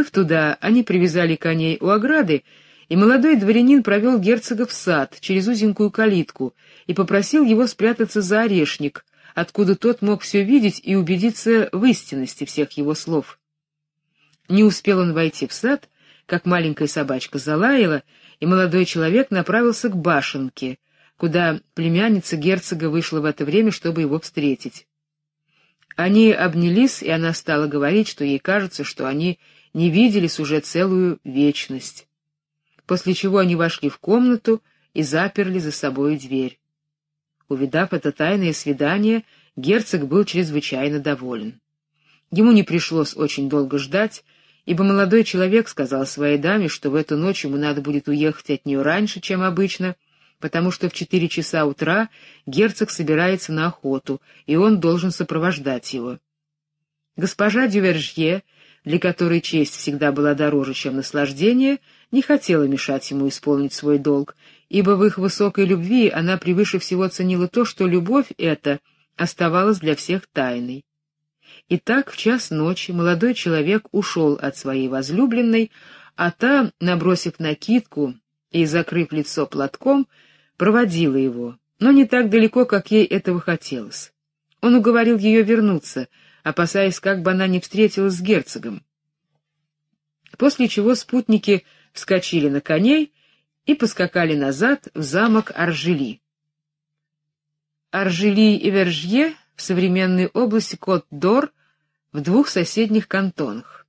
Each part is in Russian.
Прибыв туда, они привязали коней у ограды, и молодой дворянин провел герцога в сад через узенькую калитку и попросил его спрятаться за орешник, откуда тот мог все видеть и убедиться в истинности всех его слов. Не успел он войти в сад, как маленькая собачка залаяла, и молодой человек направился к башенке, куда племянница герцога вышла в это время, чтобы его встретить. Они обнялись, и она стала говорить, что ей кажется, что они не виделись уже целую вечность. После чего они вошли в комнату и заперли за собой дверь. Увидав это тайное свидание, герцог был чрезвычайно доволен. Ему не пришлось очень долго ждать, ибо молодой человек сказал своей даме, что в эту ночь ему надо будет уехать от нее раньше, чем обычно, потому что в 4 часа утра герцог собирается на охоту, и он должен сопровождать его. Госпожа Дювержье, для которой честь всегда была дороже, чем наслаждение, не хотела мешать ему исполнить свой долг, ибо в их высокой любви она превыше всего ценила то, что любовь эта оставалась для всех тайной. Итак, в час ночи молодой человек ушел от своей возлюбленной, а та, набросив накидку и закрыв лицо платком, проводила его, но не так далеко, как ей этого хотелось. Он уговорил ее вернуться, опасаясь, как бы она не встретилась с герцогом. После чего спутники вскочили на коней и поскакали назад в замок Аржели. Аржели и Вержье в современной области Кот-д'Ор в 2 соседних кантонах.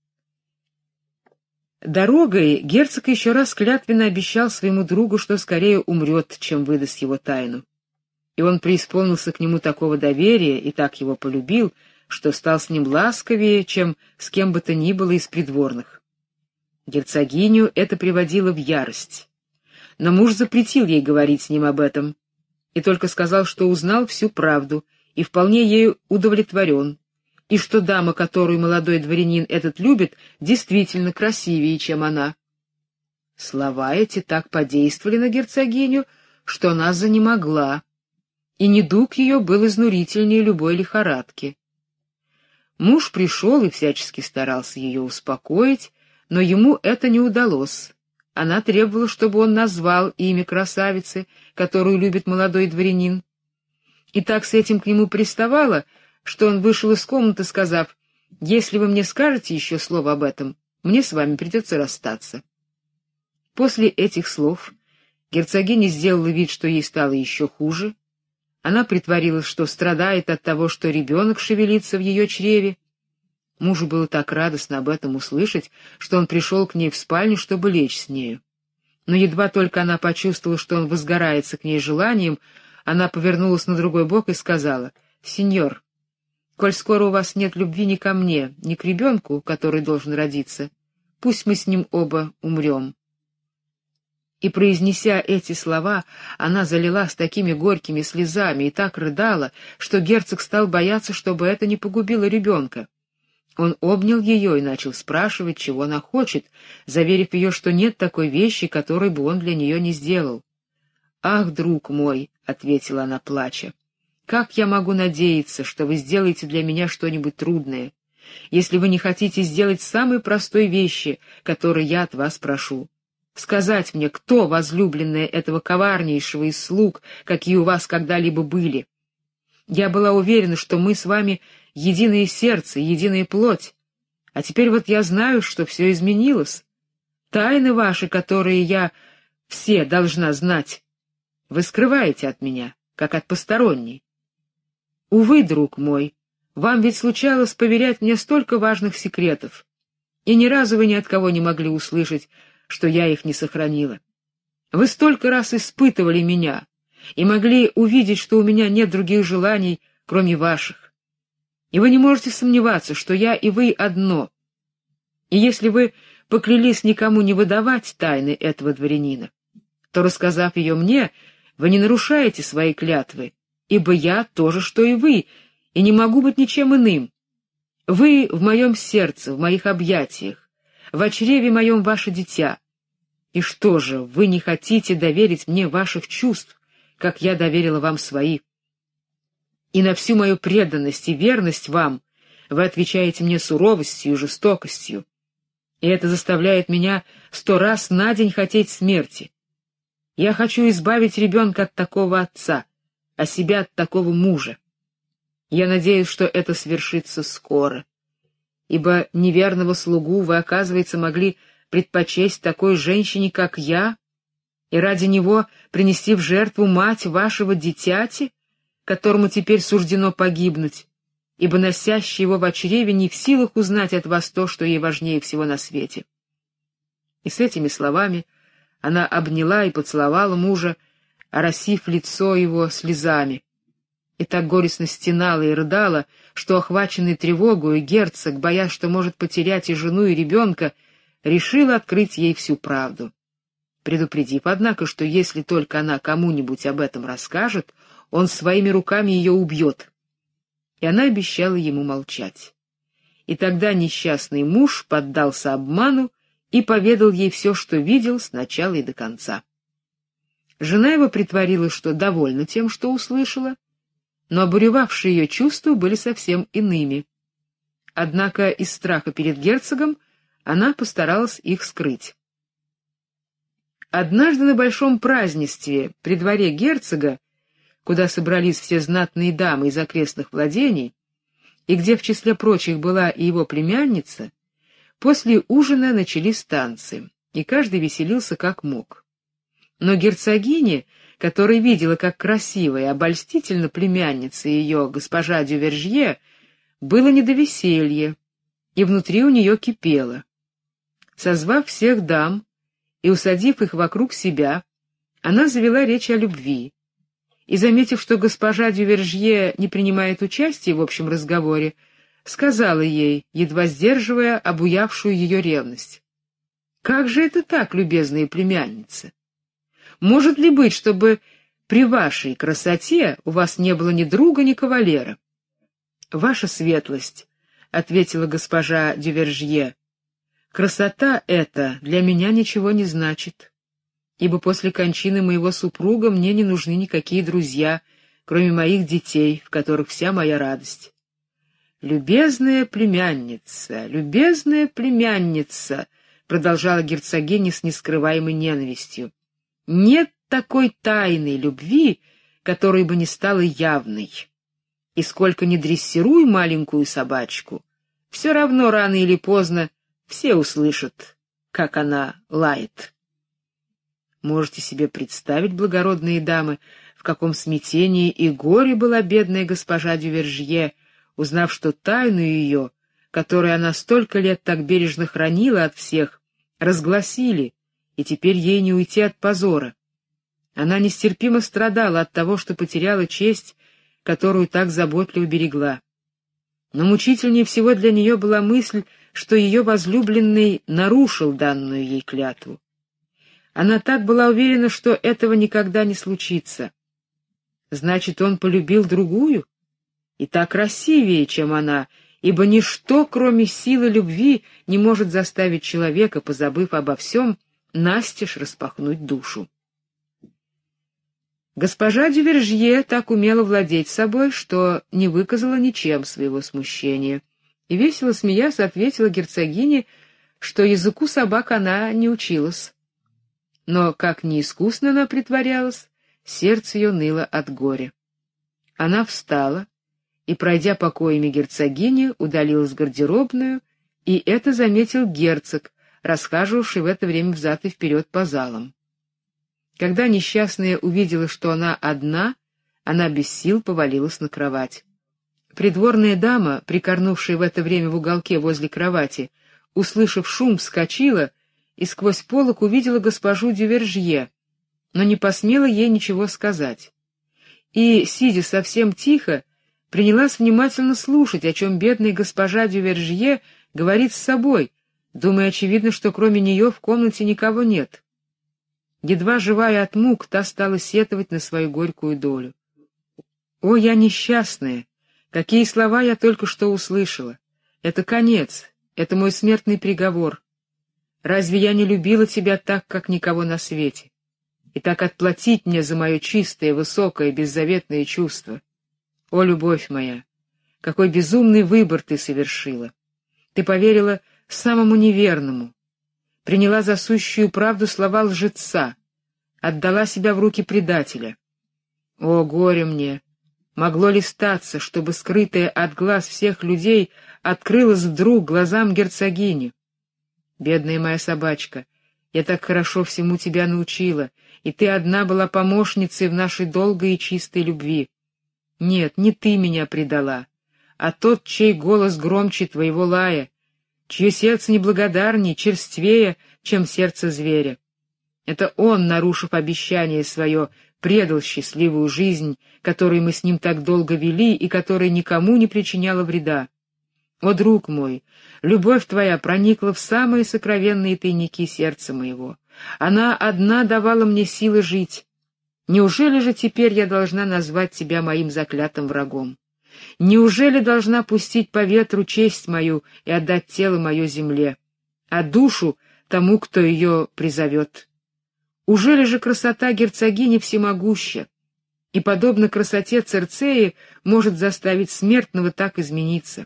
Дорогой герцог еще раз клятвенно обещал своему другу, что скорее умрет, чем выдаст его тайну. И он преисполнился к нему такого доверия и так его полюбил, что стал с ним ласковее, чем с кем бы то ни было из придворных. Герцогиню это приводило в ярость. Но муж запретил ей говорить с ним об этом, и только сказал, что узнал всю правду и вполне ею удовлетворен, и что дама, которую молодой дворянин этот любит, действительно красивее, чем она. Слова эти так подействовали на герцогиню, что она занемогла, и недуг ее был изнурительнее любой лихорадки. Муж пришел и всячески старался ее успокоить, но ему это не удалось. Она требовала, чтобы он назвал имя красавицы, которую любит молодой дворянин. И так с этим к нему приставала, что он вышел из комнаты, сказав: «Если вы мне скажете еще слово об этом, мне с вами придется расстаться». После этих слов герцогиня сделала вид, что ей стало еще хуже. Она притворилась, что страдает от того, что ребенок шевелится в ее чреве. Мужу было так радостно об этом услышать, что он пришел к ней в спальню, чтобы лечь с нею. Но едва только она почувствовала, что он возгорается к ней желанием, она повернулась на другой бок и сказала: «Сеньор, коль скоро у вас нет любви ни ко мне, ни к ребенку, который должен родиться, пусть мы с ним оба умрем». И, произнеся эти слова, она залилась такими горькими слезами и так рыдала, что герцог стал бояться, чтобы это не погубило ребенка. Он обнял ее и начал спрашивать, чего она хочет, заверив ее, что нет такой вещи, которой бы он для нее не сделал. «Ах, друг мой», — ответила она, плача, — «как я могу надеяться, что вы сделаете для меня что-нибудь трудное, если вы не хотите сделать самой простой вещи, которой я от вас прошу? Сказать мне, кто возлюбленная этого коварнейшего из слуг, какие у вас когда-либо были? Я была уверена, что мы с вами единое сердце, единая плоть, а теперь вот я знаю, что все изменилось. Тайны ваши, которые я все должна знать, вы скрываете от меня, как от посторонней. Увы, друг мой, вам ведь случалось поверять мне столько важных секретов, и ни разу вы ни от кого не могли услышать, что я их не сохранила. Вы столько раз испытывали меня и могли увидеть, что у меня нет других желаний, кроме ваших. И вы не можете сомневаться, что я и вы одно. И если вы поклялись никому не выдавать тайны этого дворянина, то, рассказав ее мне, вы не нарушаете свои клятвы, ибо я то же, что и вы, и не могу быть ничем иным. Вы в моем сердце, в моих объятиях, в чреве моем ваше дитя. И что же, вы не хотите доверить мне ваших чувств, как я доверила вам свои? И на всю мою преданность и верность вам вы отвечаете мне суровостью и жестокостью. и это заставляет меня 100 раз на день хотеть смерти. Я хочу избавить ребенка от такого отца, а себя от такого мужа. Я надеюсь, что это свершится скоро, ибо неверного слугу вы, оказывается, могли предпочесть такой женщине, как я, и ради него принести в жертву мать вашего дитяти, которому теперь суждено погибнуть, ибо носящий его в чреве не в силах узнать от вас то, что ей важнее всего на свете. И с этими словами она обняла и поцеловала мужа, оросив лицо его слезами, и так горестно стенала и рыдала, что, охваченный тревогой, герцог, боясь, что может потерять и жену, и ребенка, решил открыть ей всю правду, предупредив, однако, что если только она кому-нибудь об этом расскажет, он своими руками ее убьет. И она обещала ему молчать. И тогда несчастный муж поддался обману и поведал ей все, что видел с начала и до конца. Жена его притворилась, что довольна тем, что услышала, но обуревавшие ее чувства были совсем иными. Однако из страха перед герцогом она постаралась их скрыть. Однажды на большом празднестве при дворе герцога, куда собрались все знатные дамы из окрестных владений, и где в числе прочих была и его племянница, после ужина начались танцы, и каждый веселился как мог. Но герцогине, которая видела, как красивая и обольстительна племянница ее, госпожа Дювержье, было не до веселья, и внутри у нее кипело. Созвав всех дам и усадив их вокруг себя, она завела речь о любви, и, заметив, что госпожа Дювержье не принимает участия в общем разговоре, сказала ей, едва сдерживая обуявшую ее ревность: «Как же это так, любезная племянница? Может ли быть, чтобы при вашей красоте у вас не было ни друга, ни кавалера?» «Ваша светлость», — ответила госпожа Дювержье, — «красота эта для меня ничего не значит, ибо после кончины моего супруга мне не нужны никакие друзья, кроме моих детей, в которых вся моя радость». «Любезная племянница, — продолжала герцогиня с нескрываемой ненавистью, — нет такой тайной любви, которая бы не стала явной. И сколько ни дрессируй маленькую собачку, все равно рано или поздно все услышат, как она лает». Можете себе представить, благородные дамы, в каком смятении и горе была бедная госпожа Дювержье, узнав, что тайну ее, которую она столько лет так бережно хранила от всех, разгласили, и теперь ей не уйти от позора. Она нестерпимо страдала от того, что потеряла честь, которую так заботливо берегла. Но мучительнее всего для нее была мысль, что ее возлюбленный нарушил данную ей клятву. Она так была уверена, что этого никогда не случится. Значит, он полюбил другую, и та красивее, чем она, ибо ничто, кроме силы любви, не может заставить человека, позабыв обо всем, настежь распахнуть душу. Госпожа Дювержье так умела владеть собой, что не выказала ничем своего смущения, и, весело смеясь, ответила герцогине, что языку собак она не училась. Но, как неискусно она притворялась, сердце ее ныло от горя. Она встала и, пройдя покоями герцогини, удалилась в гардеробную, и это заметил герцог, расхаживавший в это время взад и вперед по залам. Когда несчастная увидела, что она одна, она без сил повалилась на кровать. Придворная дама, прикорнувшая в это время в уголке возле кровати, услышав шум, вскочила и сквозь полог увидела госпожу Дювержье, но не посмела ей ничего сказать. И, сидя совсем тихо, принялась внимательно слушать, о чем бедная госпожа Дювержье говорит с собой, думая, очевидно, что кроме нее в комнате никого нет. Едва живая от мук, та стала сетовать на свою горькую долю. «О, я несчастная! Какие слова я только что услышала! Это конец, это мой смертный приговор. Разве я не любила тебя так, как никого на свете? И так отплатить мне за мое чистое, высокое, беззаветное чувство? О, любовь моя, какой безумный выбор ты совершила! Ты поверила самому неверному, приняла за сущую правду слова лжеца, отдала себя в руки предателя. О, горе мне! Могло ли статься, чтобы скрытое от глаз всех людей открылось вдруг глазам герцогини? Бедная моя собачка, я так хорошо всему тебя научила, и ты одна была помощницей в нашей долгой и чистой любви. Нет, не ты меня предала, а тот, чей голос громче твоего лая, чье сердце неблагодарней, черствее, чем сердце зверя. Это он, нарушив обещание свое, предал счастливую жизнь, которую мы с ним так долго вели и которая никому не причиняла вреда. О, друг мой, любовь твоя проникла в самые сокровенные тайники сердца моего. Она одна давала мне силы жить. Неужели же теперь я должна назвать тебя моим заклятым врагом? Неужели должна пустить по ветру честь мою и отдать тело мое земле, а душу тому, кто ее призовет? Ужели же красота герцогини всемогуща, и, подобно красоте Цирцеи, может заставить смертного так измениться?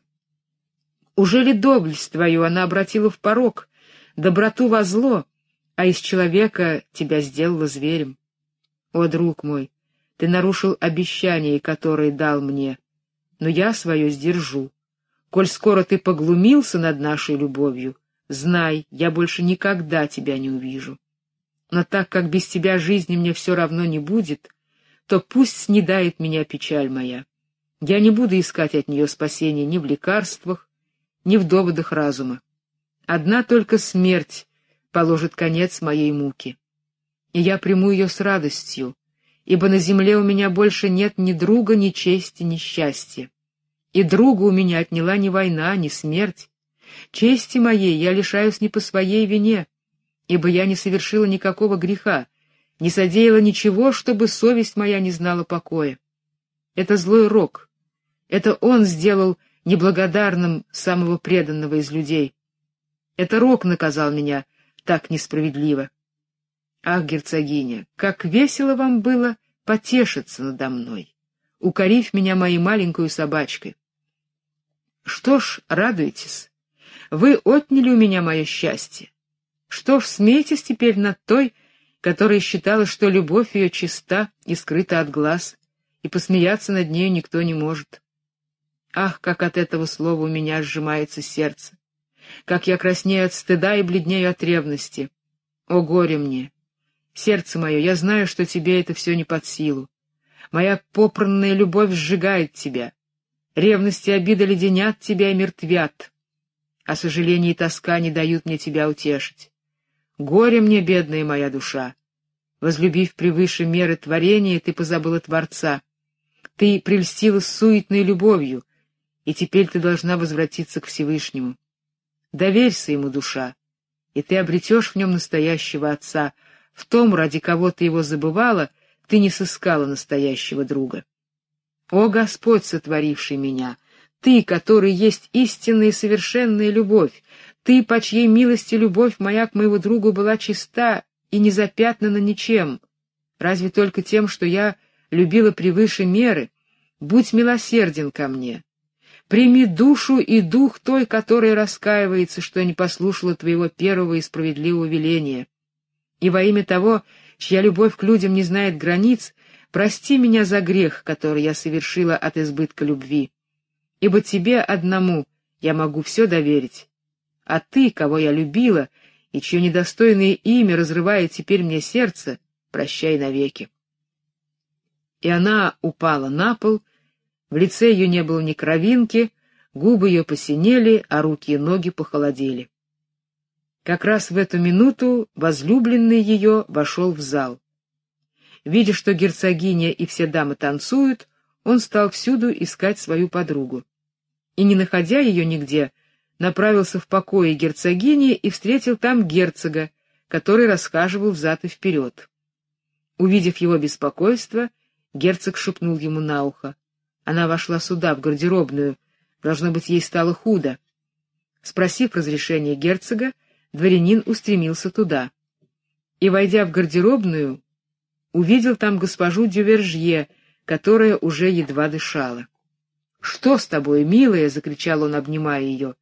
Ужели доблесть твою она обратила в порок, доброту во зло, а из человека тебя сделала зверем? О, друг мой, ты нарушил обещание, которое дал мне, но я свое сдержу. Коль скоро ты поглумился над нашей любовью, знай, я больше никогда тебя не увижу. Но так как без тебя жизни мне все равно не будет, то пусть снедает меня печаль моя. Я не буду искать от нее спасения ни в лекарствах, ни в доводах разума. Одна только смерть положит конец моей муке. И я приму ее с радостью, ибо на земле у меня больше нет ни друга, ни чести, ни счастья. И друга у меня отняла ни война, ни смерть. Чести моей я лишаюсь не по своей вине, ибо я не совершила никакого греха, не содеяла ничего, чтобы совесть моя не знала покоя. Это злой рок. Это он сделал неблагодарным самого преданного из людей. Это рок наказал меня так несправедливо. Ах, герцогиня, как весело вам было потешиться надо мной, укорив меня моей маленькой собачкой. Что ж, радуйтесь, вы отняли у меня мое счастье. Что ж, смейтесь теперь над той, которая считала, что любовь ее чиста и скрыта от глаз, и посмеяться над нею никто не может. Ах, как от этого слова у меня сжимается сердце, как я краснею от стыда и бледнею от ревности. О, горе мне! Сердце мое, я знаю, что тебе это все не под силу. Моя попранная любовь сжигает тебя. Ревность и обида леденят тебя и мертвят, а сожаление и тоска не дают мне тебя утешить. Горе мне, бедная моя душа! Возлюбив превыше меры творения, ты позабыла Творца. Ты прельстилась суетной любовью, и теперь ты должна возвратиться к Всевышнему. Доверься ему, душа, и ты обретешь в нем настоящего отца. В том, ради кого ты его забывала, ты не сыскала настоящего друга. О, Господь, сотворивший меня! Ты, который есть истинная и совершенная любовь, ты, по чьей милости любовь моя к моему другу была чиста и не запятнана ничем, разве только тем, что я любила превыше меры, будь милосерден ко мне. Прими душу и дух той, которая раскаивается, что не послушала твоего первого и справедливого веления. И во имя того, чья любовь к людям не знает границ, прости меня за грех, который я совершила от избытка любви. Ибо тебе одному я могу все доверить, а ты, кого я любила, и чье недостойное имя разрывает теперь мне сердце, прощай навеки. И она упала на пол, в лице ее не было ни кровинки, губы ее посинели, а руки и ноги похолодели. Как раз в эту минуту возлюбленный ее вошел в зал. Видя, что герцогиня и все дамы танцуют, он стал всюду искать свою подругу. И, не находя ее нигде, направился в покои герцогини и встретил там герцога, который расхаживал взад и вперед. Увидев его беспокойство, герцог шепнул ему на ухо. Она вошла сюда, в гардеробную. Должно быть, ей стало худо. Спросив разрешения герцога, дворянин устремился туда. И, войдя в гардеробную, увидел там госпожу Дювержье, которая уже едва дышала. — Что с тобой, милая? — закричал он, обнимая ее.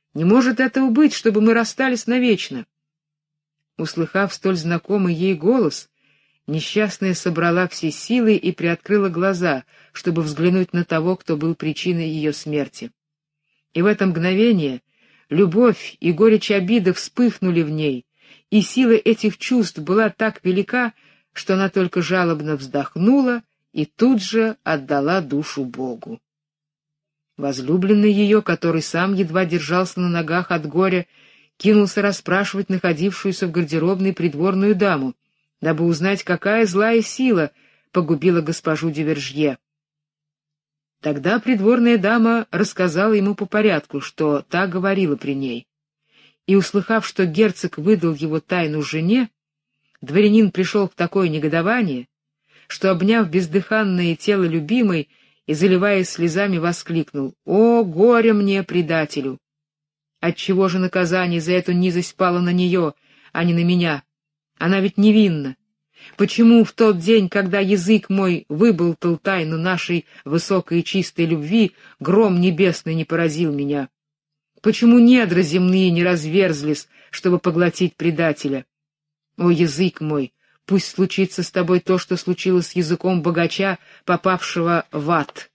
Не может этого быть, чтобы мы расстались навечно. Услыхав столь знакомый ей голос, несчастная собрала все силы и приоткрыла глаза, чтобы взглянуть на того, кто был причиной ее смерти. И в это мгновение любовь и горечь обиды вспыхнули в ней, и сила этих чувств была так велика, что она только жалобно вздохнула и тут же отдала душу Богу. Возлюбленный ее, который сам едва держался на ногах от горя, кинулся расспрашивать находившуюся в гардеробной придворную даму, дабы узнать, какая злая сила погубила госпожу Дювержье. Тогда придворная дама рассказала ему по порядку, что та говорила при ней. И, услыхав, что герцог выдал его тайну жене, дворянин пришел в такое негодование, что, обняв бездыханное тело любимой и заливаясь слезами, воскликнул: «О, горе мне, предателю! Отчего же наказание за эту низость пало на нее, а не на меня? Она ведь невинна. Почему в тот день, когда язык мой выболтал тайну нашей высокой и чистой любви, гром небесный не поразил меня? Почему недра земные не разверзлись, чтобы поглотить предателя? О, язык мой, пусть случится с тобой то, что случилось с языком богача, попавшего в ад».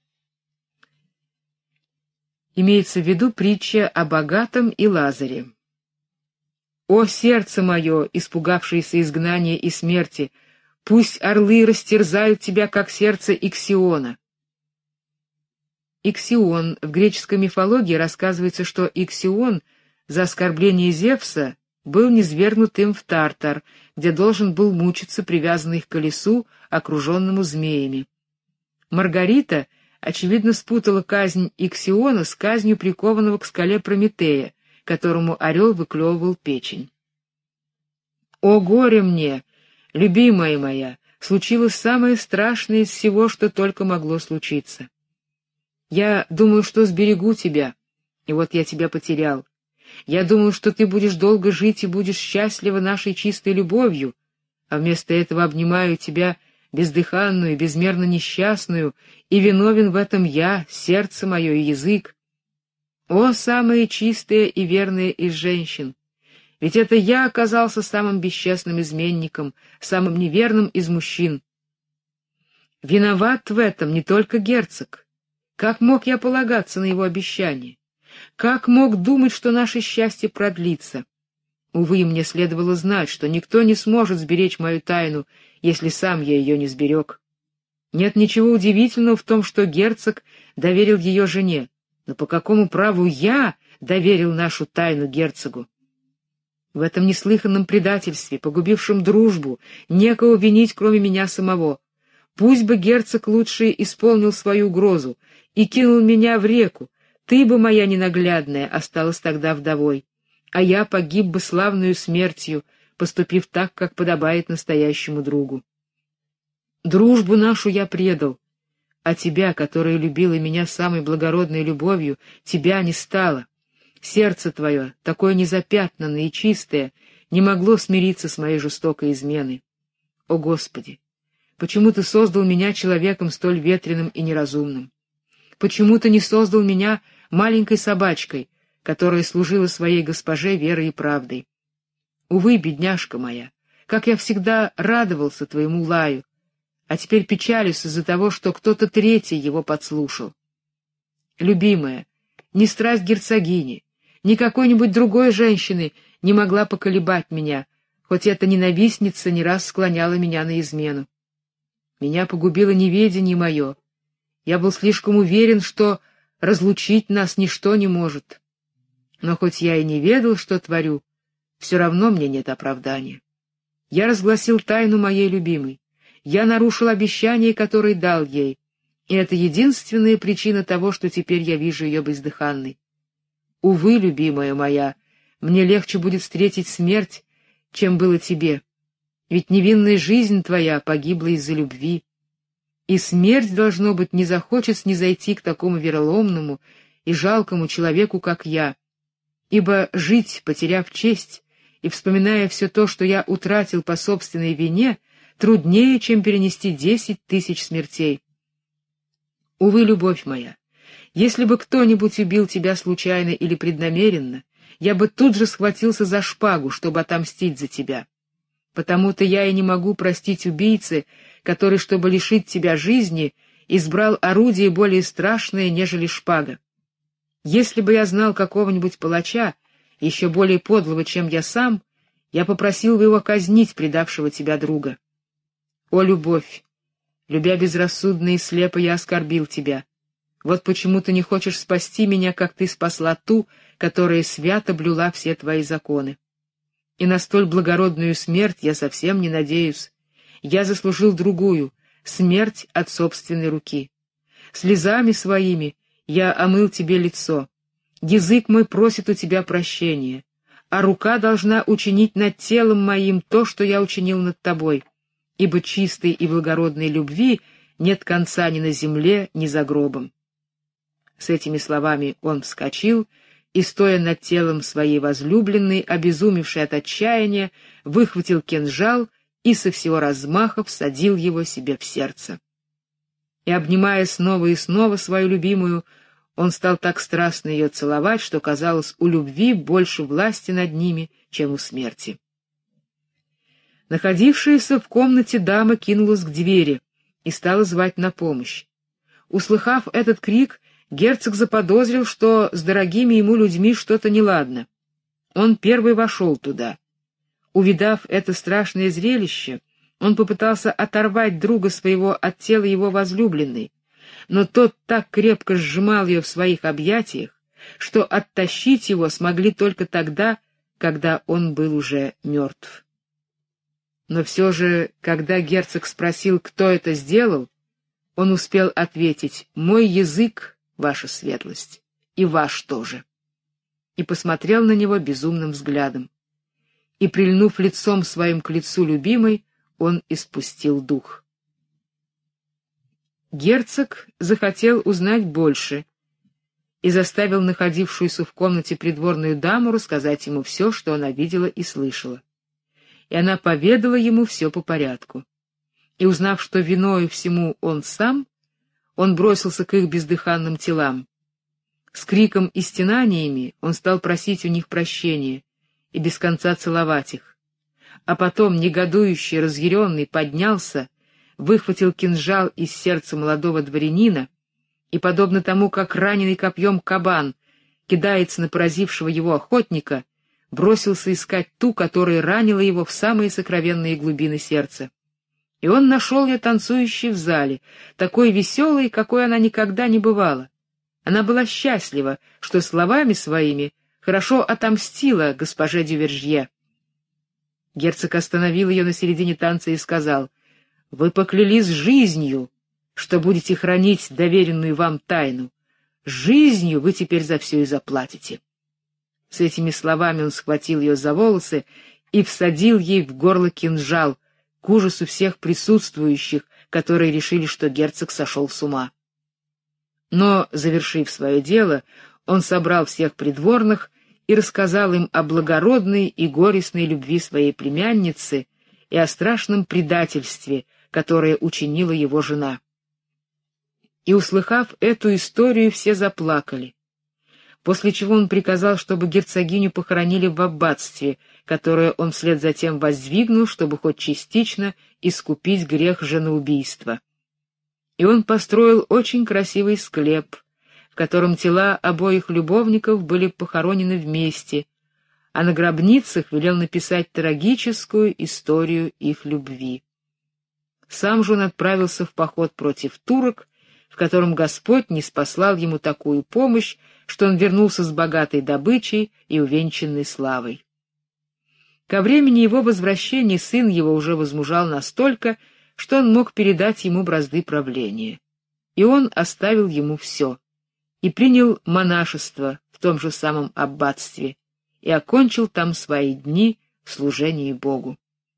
Имеется в виду притча о богатом и Лазаре. «О, сердце мое, испугавшееся изгнания и смерти, пусть орлы растерзают тебя, как сердце Иксиона». Иксион. В греческой мифологии рассказывается, что Иксион за оскорбление Зевса был низвергнут им в Тартар, где должен был мучиться, привязанный к колесу, окруженному змеями. Маргарита, очевидно, спутала казнь Иксиона с казнью прикованного к скале Прометея, которому орел выклевывал печень. «О, горе мне, любимая моя, случилось самое страшное из всего, что только могло случиться. Я думаю, что сберегу тебя, и вот я тебя потерял. Я думаю, что ты будешь долго жить и будешь счастлива нашей чистой любовью, а вместо этого обнимаю тебя бездыханную, безмерно несчастную, и виновен в этом я, сердце мое и язык. О, самая чистая и верная из женщин! Ведь это я оказался самым бесчестным изменником, самым неверным из мужчин. Виноват в этом не только герцог. Как мог я полагаться на его обещание? Как мог думать, что наше счастье продлится? Увы, мне следовало знать, что никто не сможет сберечь мою тайну, если сам я ее не сберег. Нет ничего удивительного в том, что герцог доверил ее жене, но по какому праву я доверил нашу тайну герцогу? В этом неслыханном предательстве, погубившем дружбу, некого винить, кроме меня самого. Пусть бы герцог лучше исполнил свою угрозу и кинул меня в реку, ты бы, моя ненаглядная, осталась тогда вдовой, а я погиб бы славную смертью, поступив так, как подобает настоящему другу. Дружбу нашу я предал, а тебя, которая любила меня самой благородной любовью, тебя не стало. Сердце твое, такое незапятнанное и чистое, не могло смириться с моей жестокой изменой. О, Господи! Почему ты создал меня человеком столь ветреным и неразумным? Почему ты не создал меня маленькой собачкой, которая служила своей госпоже верой и правдой? Увы, бедняжка моя, как я всегда радовался твоему лаю, а теперь печалюсь из-за того, что кто-то третий его подслушал. Любимая, ни страсть герцогини, ни какой-нибудь другой женщины не могла поколебать меня, хоть эта ненавистница не раз склоняла меня на измену. Меня погубило неведение мое. Я был слишком уверен, что разлучить нас ничто не может. Но хоть я и не ведал, что творю, все равно мне нет оправдания. Я разгласил тайну моей любимой. Я нарушил обещание, которое дал ей, и это единственная причина того, что теперь я вижу ее бездыханной. Увы, любимая моя, мне легче будет встретить смерть, чем было тебе, ведь невинная жизнь твоя погибла из-за любви. И смерть, должно быть, не захочет снизойти к такому вероломному и жалкому человеку, как я, ибо жить, потеряв честь и вспоминая все то, что я утратил по собственной вине, труднее, чем перенести 10 000 смертей. Увы, любовь моя, Если бы кто-нибудь убил тебя случайно или преднамеренно, я бы тут же схватился за шпагу, чтобы отомстить за тебя. Потому-то я и не могу простить убийце, который, чтобы лишить тебя жизни, избрал орудие более страшное, нежели шпага. Если бы я знал какого-нибудь палача, еще более подлого, чем я сам, я попросил бы его казнить предавшего тебя друга. О, любовь! Любя безрассудно и слепо, я оскорбил тебя. Вот почему ты не хочешь спасти меня, как ты спасла ту, которая свято блюла все твои законы. И на столь благородную смерть я совсем не надеюсь. Я заслужил другую — смерть от собственной руки. Слезами своими я омыл тебе лицо. Язык мой просит у тебя прощения, а рука должна учинить над телом моим то, что я учинил над тобой, ибо чистой и благородной любви нет конца ни на земле, ни за гробом. С этими словами он вскочил и, стоя над телом своей возлюбленной, обезумевшей от отчаяния, выхватил кинжал и со всего размаха всадил его себе в сердце. И, обнимая снова и снова свою любимую, он стал так страстно ее целовать, что, казалось, у любви больше власти над ними, чем у смерти. Находившаяся в комнате дама кинулась к двери и стала звать на помощь. Услыхав этот крик, герцог заподозрил, что с дорогими ему людьми что-то неладно. Он первый вошел туда. Увидав это страшное зрелище, он попытался оторвать друга своего от тела его возлюбленной, но тот так крепко сжимал ее в своих объятиях, что оттащить его смогли только тогда, когда он был уже мертв. Но все же, когда герцог спросил, кто это сделал, он успел ответить: «Мой язык, ваша светлость, и ваш тоже», и посмотрел на него безумным взглядом. И, прильнув лицом своим к лицу любимой, он испустил дух. Герцог захотел узнать больше и заставил находившуюся в комнате придворную даму рассказать ему все, что она видела и слышала. И она поведала ему все по порядку. И, узнав, что виною всему он сам, он бросился к их бездыханным телам. С криком и стенаниями он стал просить у них прощения и без конца целовать их. А потом, негодующий, разъяренный, поднялся, выхватил кинжал из сердца молодого дворянина и, подобно тому, как раненый копьем кабан кидается на поразившего его охотника, бросился искать ту, которая ранила его в самые сокровенные глубины сердца. И он нашел ее танцующей в зале, такой веселой, какой она никогда не бывала. Она была счастлива, что словами своими хорошо отомстила госпоже Дювержье. Герцог остановил ее на середине танца и сказал: «Вы поклялись жизнью, что будете хранить доверенную вам тайну. Жизнью вы теперь за все и заплатите». С этими словами он схватил ее за волосы и всадил ей в горло кинжал, к ужасу всех присутствующих, которые решили, что герцог сошел с ума. Но, завершив свое дело, он собрал всех придворных и рассказал им о благородной и горестной любви своей племянницы и о страшном предательстве, которое учинила его жена. И, услыхав эту историю, все заплакали, после чего он приказал, чтобы герцогиню похоронили в аббатстве, которое он вслед за тем воздвигнул, чтобы хоть частично искупить грех женоубийства. И он построил очень красивый склеп, в котором тела обоих любовников были похоронены вместе, а на гробницах велел написать трагическую историю их любви. Сам же он отправился в поход против турок, в котором Господь ниспослал ему такую помощь, что он вернулся с богатой добычей и увенчанной славой. Ко времени его возвращения сын его уже возмужал настолько, что он мог передать ему бразды правления. И он оставил ему все, и принял монашество в том же самом аббатстве, и окончил там свои дни в служении Богу.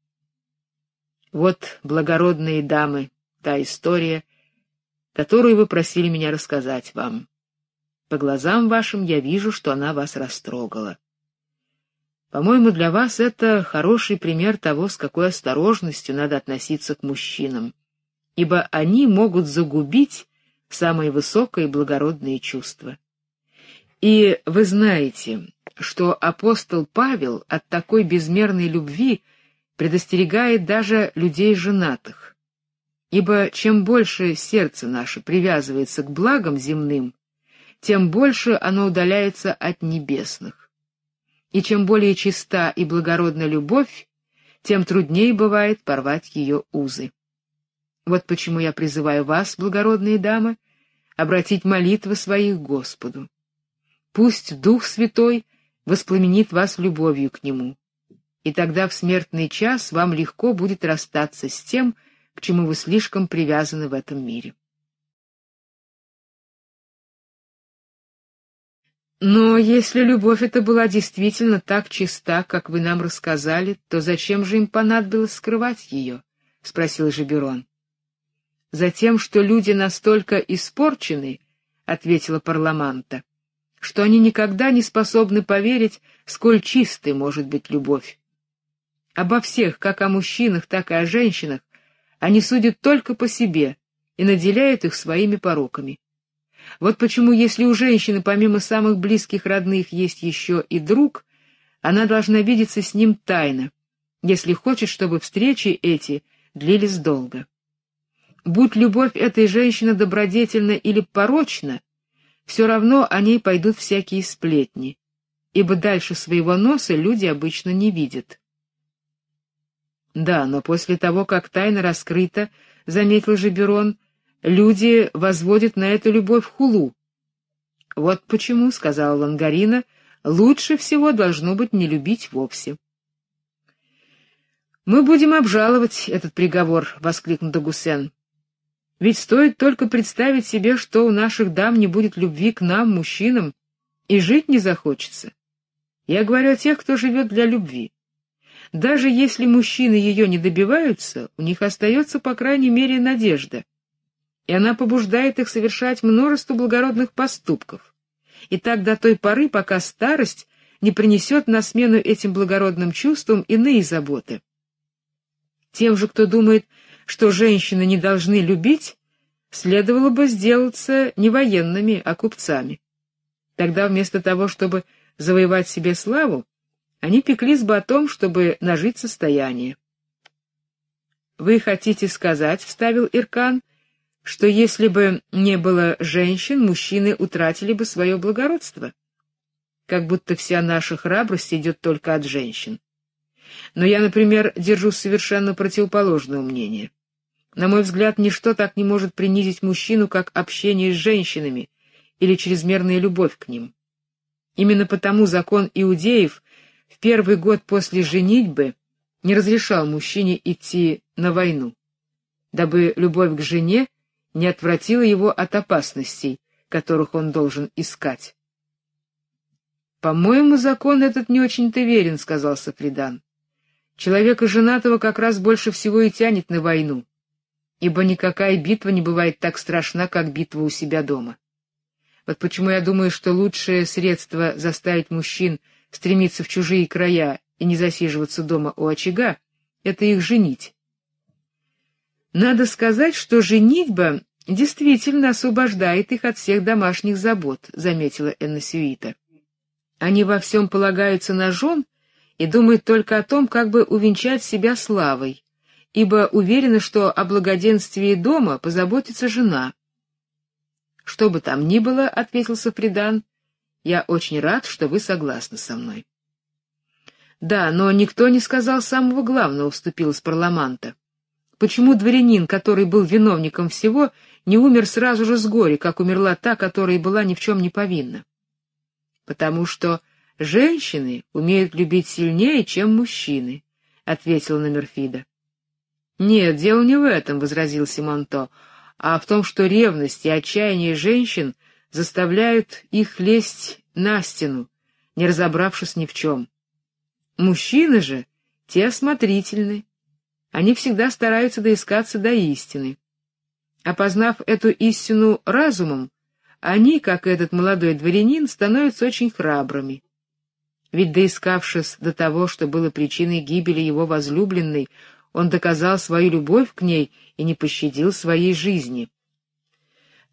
Вот, благородные дамы, та история, которую вы просили меня рассказать вам. По глазам вашим я вижу, что она вас растрогала. По-моему, для вас это хороший пример того, с какой осторожностью надо относиться к мужчинам, ибо они могут загубить самое высокое и благородное чувство. И вы знаете, что апостол Павел от такой безмерной любви предостерегает даже людей женатых. Ибо чем больше сердце наше привязывается к благам земным, тем больше оно удаляется от небесных. И чем более чиста и благородна любовь, тем труднее бывает порвать ее узы. Вот почему я призываю вас, благородные дамы, обратить молитвы своих к Господу. Пусть Дух Святой воспламенит вас любовью к Нему, и тогда в смертный час вам легко будет расстаться с тем, к чему вы слишком привязаны в этом мире. Но если любовь эта была действительно так чиста, как вы нам рассказали, то зачем же им понадобилось скрывать ее? — спросил Жеберон. — Затем, что люди настолько испорчены, — ответила Парламанта, — что они никогда не способны поверить, сколь чистой может быть любовь. Обо всех, как о мужчинах, так и о женщинах, они судят только по себе и наделяют их своими пороками. Вот почему, если у женщины помимо самых близких родных есть еще и друг, она должна видеться с ним тайно, если хочет, чтобы встречи эти длились долго. Будь любовь этой женщины добродетельна или порочна, все равно о ней пойдут всякие сплетни, ибо дальше своего носа люди обычно не видят. Да, но после того, как тайна раскрыта, — заметил Жеберон, — люди возводят на эту любовь хулу. Вот почему, — сказала Лангарина, — лучше всего должно быть не любить вовсе. — Мы будем обжаловать этот приговор, — воскликнул Дагусен. — Ведь стоит только представить себе, что у наших дам не будет любви к нам, мужчинам, и жить не захочется. Я говорю о тех, кто живет для любви. Даже если мужчины ее не добиваются, у них остается, по крайней мере, надежда, и она побуждает их совершать множество благородных поступков, и так до той поры, пока старость не принесет на смену этим благородным чувствам иные заботы. Тем же, кто думает, что женщины не должны любить, следовало бы сделаться не военными, а купцами. Тогда вместо того, чтобы завоевать себе славу, они пеклись бы о том, чтобы нажить состояние. — Вы хотите сказать, — вставил Иркан, — что если бы не было женщин, мужчины утратили бы свое благородство? Как будто вся наша храбрость идет только от женщин. Но я, например, держусь совершенно противоположного мнения. На мой взгляд, ничто так не может принизить мужчину, как общение с женщинами или чрезмерная любовь к ним. Именно потому закон иудеев в первый год после женитьбы не разрешал мужчине идти на войну, дабы любовь к жене не отвратила его от опасностей, которых он должен искать. «По-моему, закон этот не очень-то верен», — сказал Сафридан. «Человека женатого как раз больше всего и тянет на войну, ибо никакая битва не бывает так страшна, как битва у себя дома. Вот почему я думаю, что лучшее средство заставить мужчин стремиться в чужие края и не засиживаться дома у очага — это их женить. Надо сказать, что женитьба действительно освобождает их от всех домашних забот, — заметила Энносюита. Они во всем полагаются на жен и думают только о том, как бы увенчать себя славой, ибо уверены, что о благоденствии дома позаботится жена. — Что бы там ни было, — ответил Сафридан, — я очень рад, что вы согласны со мной. — Да, но никто не сказал самого главного, — вступилась Парламанта. Почему дворянин, который был виновником всего, не умер сразу же с горя, как умерла та, которая была ни в чем не повинна? — Потому что женщины умеют любить сильнее, чем мужчины, — ответила Номерфида. — Нет, дело не в этом, — возразил Симонто, — а в том, что ревность и отчаяние женщин заставляют их лезть на стену, не разобравшись ни в чем. Мужчины же, те осмотрительны, они всегда стараются доискаться до истины. Опознав эту истину разумом, они, как этот молодой дворянин, становятся очень храбрыми. Ведь, доискавшись до того, что было причиной гибели его возлюбленной, он доказал свою любовь к ней и не пощадил своей жизни.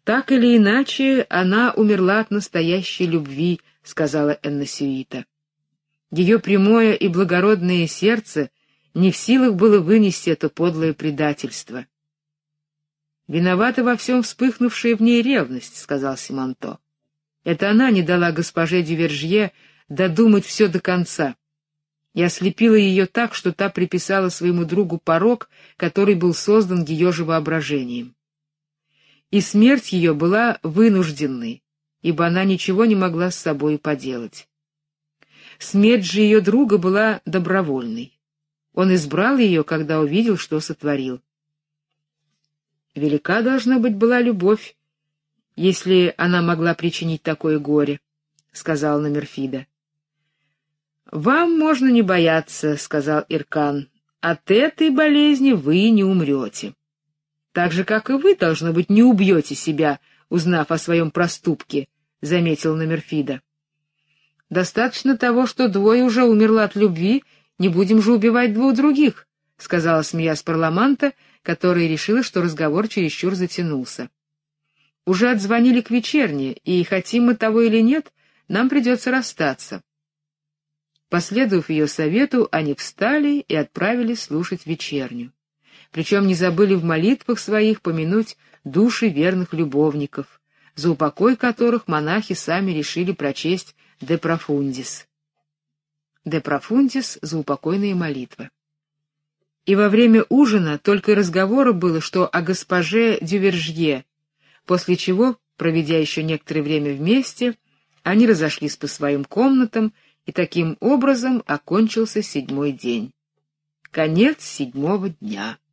Так или иначе, она умерла от настоящей любви, сказала Эннесюита. Ее прямое и благородное сердце не в силах было вынести это подлое предательство. Виновата во всем вспыхнувшая в ней ревность, сказал Симонто. Это она не дала госпоже Дювержье додумать все до конца. Я ослепила ее так, что та приписала своему другу порок, который был создан ее же воображением. И смерть ее была вынужденной, ибо она ничего не могла с собой поделать. Смерть же ее друга была добровольной. Он избрал ее, когда увидел, что сотворил. Велика, должна быть, была любовь, если она могла причинить такое горе, сказал Номерфида. Вам можно не бояться, сказал Иркан. От этой болезни вы не умрете. Так же, как и вы, должно быть, не убьете себя, узнав о своем проступке, заметил Номерфида. Достаточно того, что двое уже умерло от любви, не будем же убивать двух других, сказала, смеясь, Парламанта, которая решила, что разговор чересчур затянулся. Уже отзвонили к вечерне, и хотим мы того или нет, нам придется расстаться. Последовав ее совету, они встали и отправились слушать вечерню. Причем не забыли в молитвах своих помянуть души верных любовников, за упокой которых монахи сами решили прочесть «De profundis». «De profundis» — заупокойная молитва. И во время ужина только и разговора было, что о госпоже Дювержье, после чего, проведя еще некоторое время вместе, они разошлись по своим комнатам, и таким образом окончился 7-й день. Конец 7-го дня.